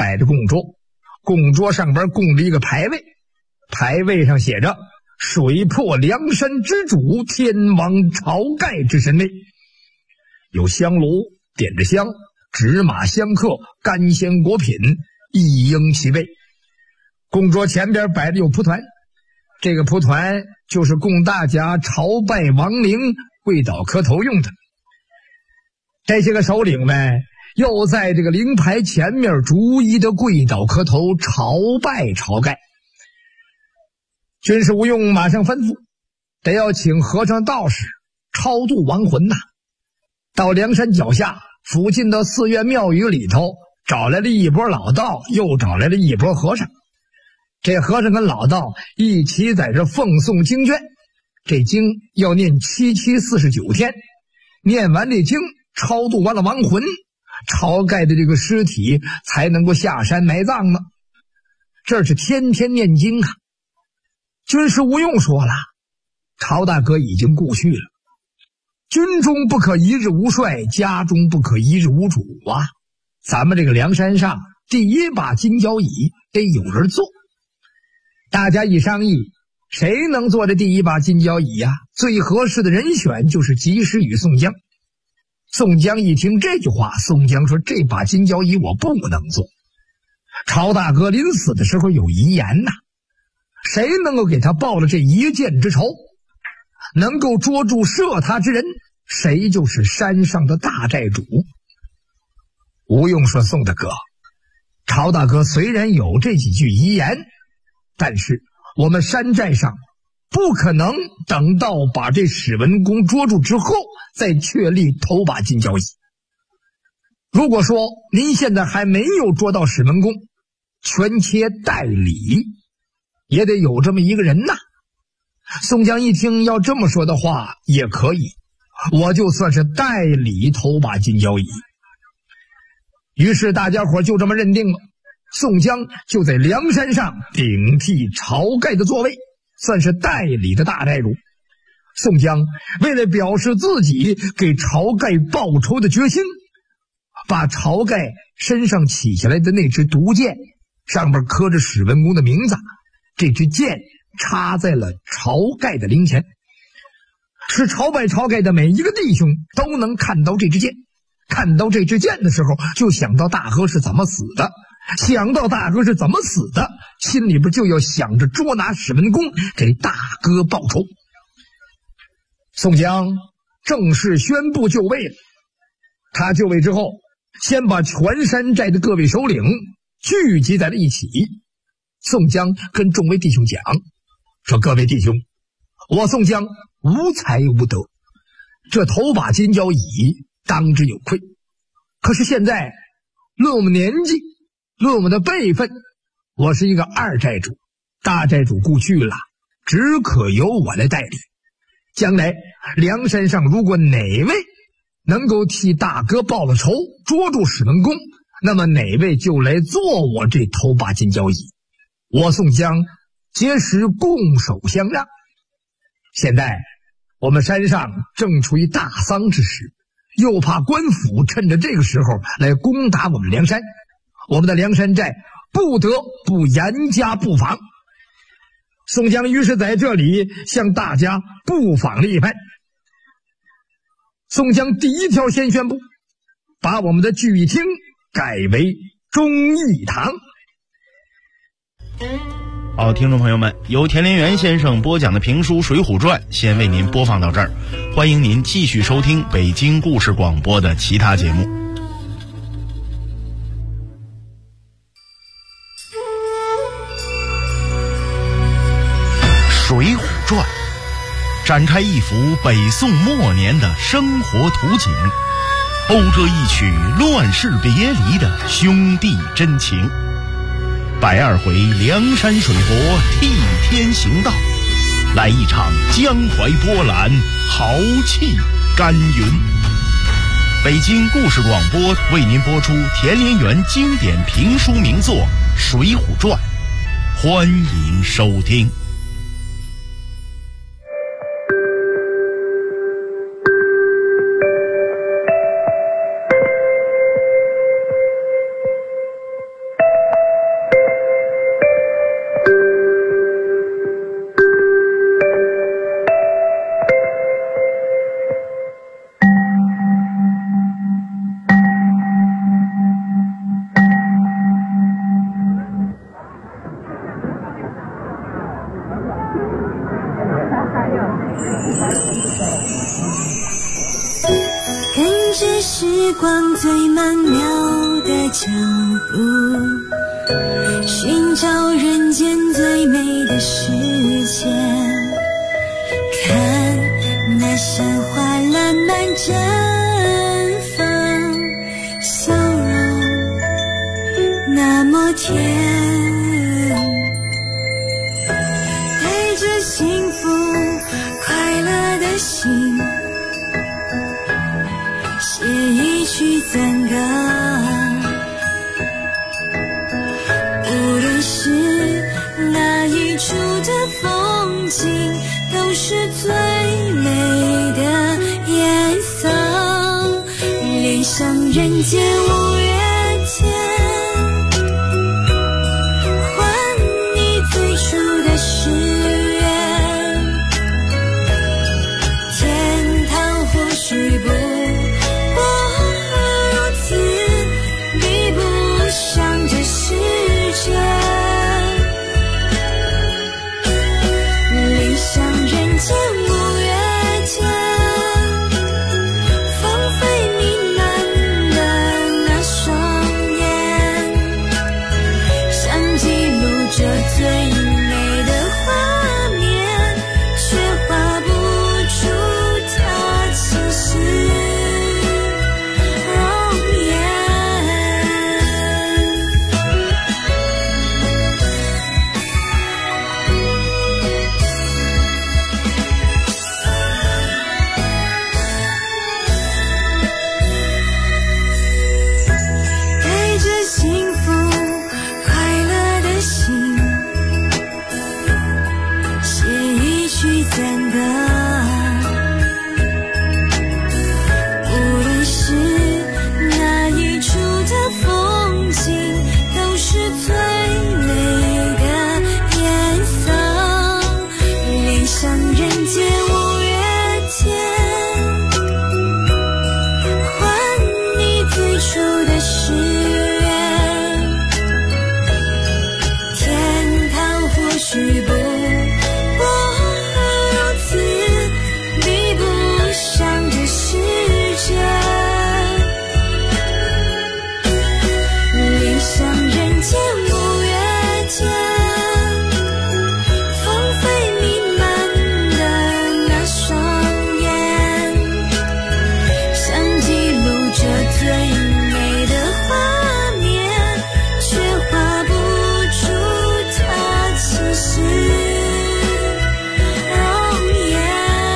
摆着供桌，供桌上边供着一个牌位，牌位上写着水泊梁山之主天王晁盖之神位，有香炉点着香，纸马香客，干鲜果品一应其位。供桌前边摆着有蒲团，这个蒲团就是供大家朝拜亡灵跪倒磕头用的。这些个首领们又在这个灵牌前面逐一的跪倒磕头朝拜晁盖。军师吴用马上吩咐，得要请和尚道士超度亡魂呐。到梁山脚下附近的寺院庙宇里头，找来了一波老道，又找来了一波和尚。这和尚跟老道一起在这奉诵经卷，这经要念749天，念完这经，超度完了亡魂，晁盖的这个尸体才能够下山埋葬呢。这是天天念经啊。军师吴用说了，晁大哥已经故去了，军中不可一日无帅，家中不可一日无主啊。咱们这个梁山上第一把金交椅得有人坐。大家一商议，谁能做这第一把金交椅呀？最合适的人选就是及时雨宋江。宋江一听这句话，宋江说，这把金交椅我不能做。晁大哥临死的时候有遗言呐，谁能够给他报了这一箭之仇，能够捉住射他之人，谁就是山上的大寨主。吴用说，宋大哥，晁大哥虽然有这几句遗言，但是我们山寨上不可能等到把这史文恭捉住之后再确立头把金交椅。如果说您现在还没有捉到史文恭，权且代理也得有这么一个人呐。宋江一听要这么说的话也可以，我就算是代理头把金交椅。于是大家伙就这么认定了，宋江就在梁山上顶替晁盖的座位，算是代理的大寨主。宋江为了表示自己给晁盖报仇的决心，把晁盖身上起下来的那支毒箭，上面刻着史文恭的名字，这支箭插在了晁盖的灵前，使朝拜晁盖的每一个弟兄都能看到这支箭。看到这支箭的时候，就想到大哥是怎么死的，想到大哥是怎么死的，心里边就要想着捉拿史文恭，给大哥报仇。宋江正式宣布就位了。他就位之后，先把全山寨的各位首领聚集在了一起。宋江跟众位弟兄讲说，各位弟兄，我宋江无才无德，这头把金交椅当之有愧，可是现在论我们年纪，论我们的辈分，我是一个二寨主，大寨主故去了，只可由我来代理。将来梁山上如果哪位能够替大哥报了仇，捉住史文恭，那么哪位就来做我这头把金交椅。我宋江届时拱手相让。现在我们山上正处于大丧之时，又怕官府趁着这个时候来攻打我们梁山，我们的梁山寨不得不严加布防。宋江于是在这里向大家布防了一番。宋江第一条先宣布，把我们的聚义厅改为忠义堂。 好，听众朋友们，由田连元先生播讲的评书《水浒传》先为您播放到这儿，欢迎您继续收听北京故事广播的其他节目。《水浒传》展开一幅北宋末年的生活图景，讴歌一曲乱世别离的兄弟真情。120回梁山水泊替天行道，来一场江淮波澜，豪气干云。北京故事广播为您播出田连元经典评书名作《水浒传》，欢迎收听。 寻找人间最美的世界，看那山花烂漫绽放，笑容那么甜，带着幸福快乐的心，写一曲赞歌。无论是哪一处的风景，都是最美的颜色。恋上人间五月天，还你最初的誓言。天堂或许不如此，比不上这世界。恋上人间五月天，芳菲弥漫的那双眼，想记录着最美的画面，却画不出它气势容颜。带着幸福快乐的心，写一曲赞歌。无论是哪一处的风景，都是最美的颜色。恋上人间五月天，还你最初的誓言。天堂或许不如此，比不上这世界。恋上人间五月天，芳菲弥漫的那双眼，想记录着最美的画面，却画不出它气势容颜。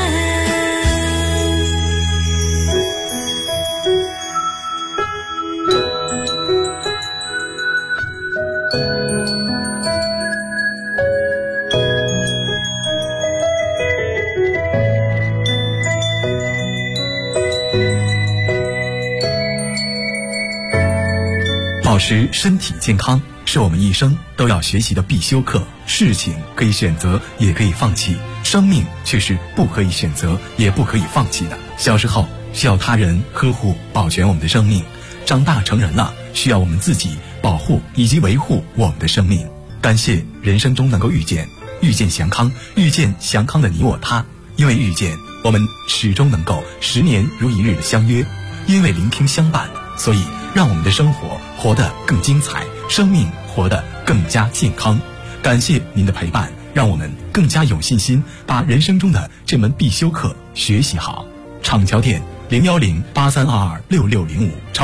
保持身体健康是我们一生都要学习的必修课。事情可以选择，也可以放弃，生命却是不可以选择，也不可以放弃的。小时候需要他人呵护保全我们的生命，长大成人了，需要我们自己保护以及维护我们的生命。感谢人生中能够遇见祥康，遇见祥康的你我他。因为遇见，我们始终能够10年如一日的相约；因为聆听相伴，所以让我们的生活活得更精彩，生命活得更加健康。感谢您的陪伴，让我们更加有信心把人生中的这门必修课学习好。厂桥店01083226605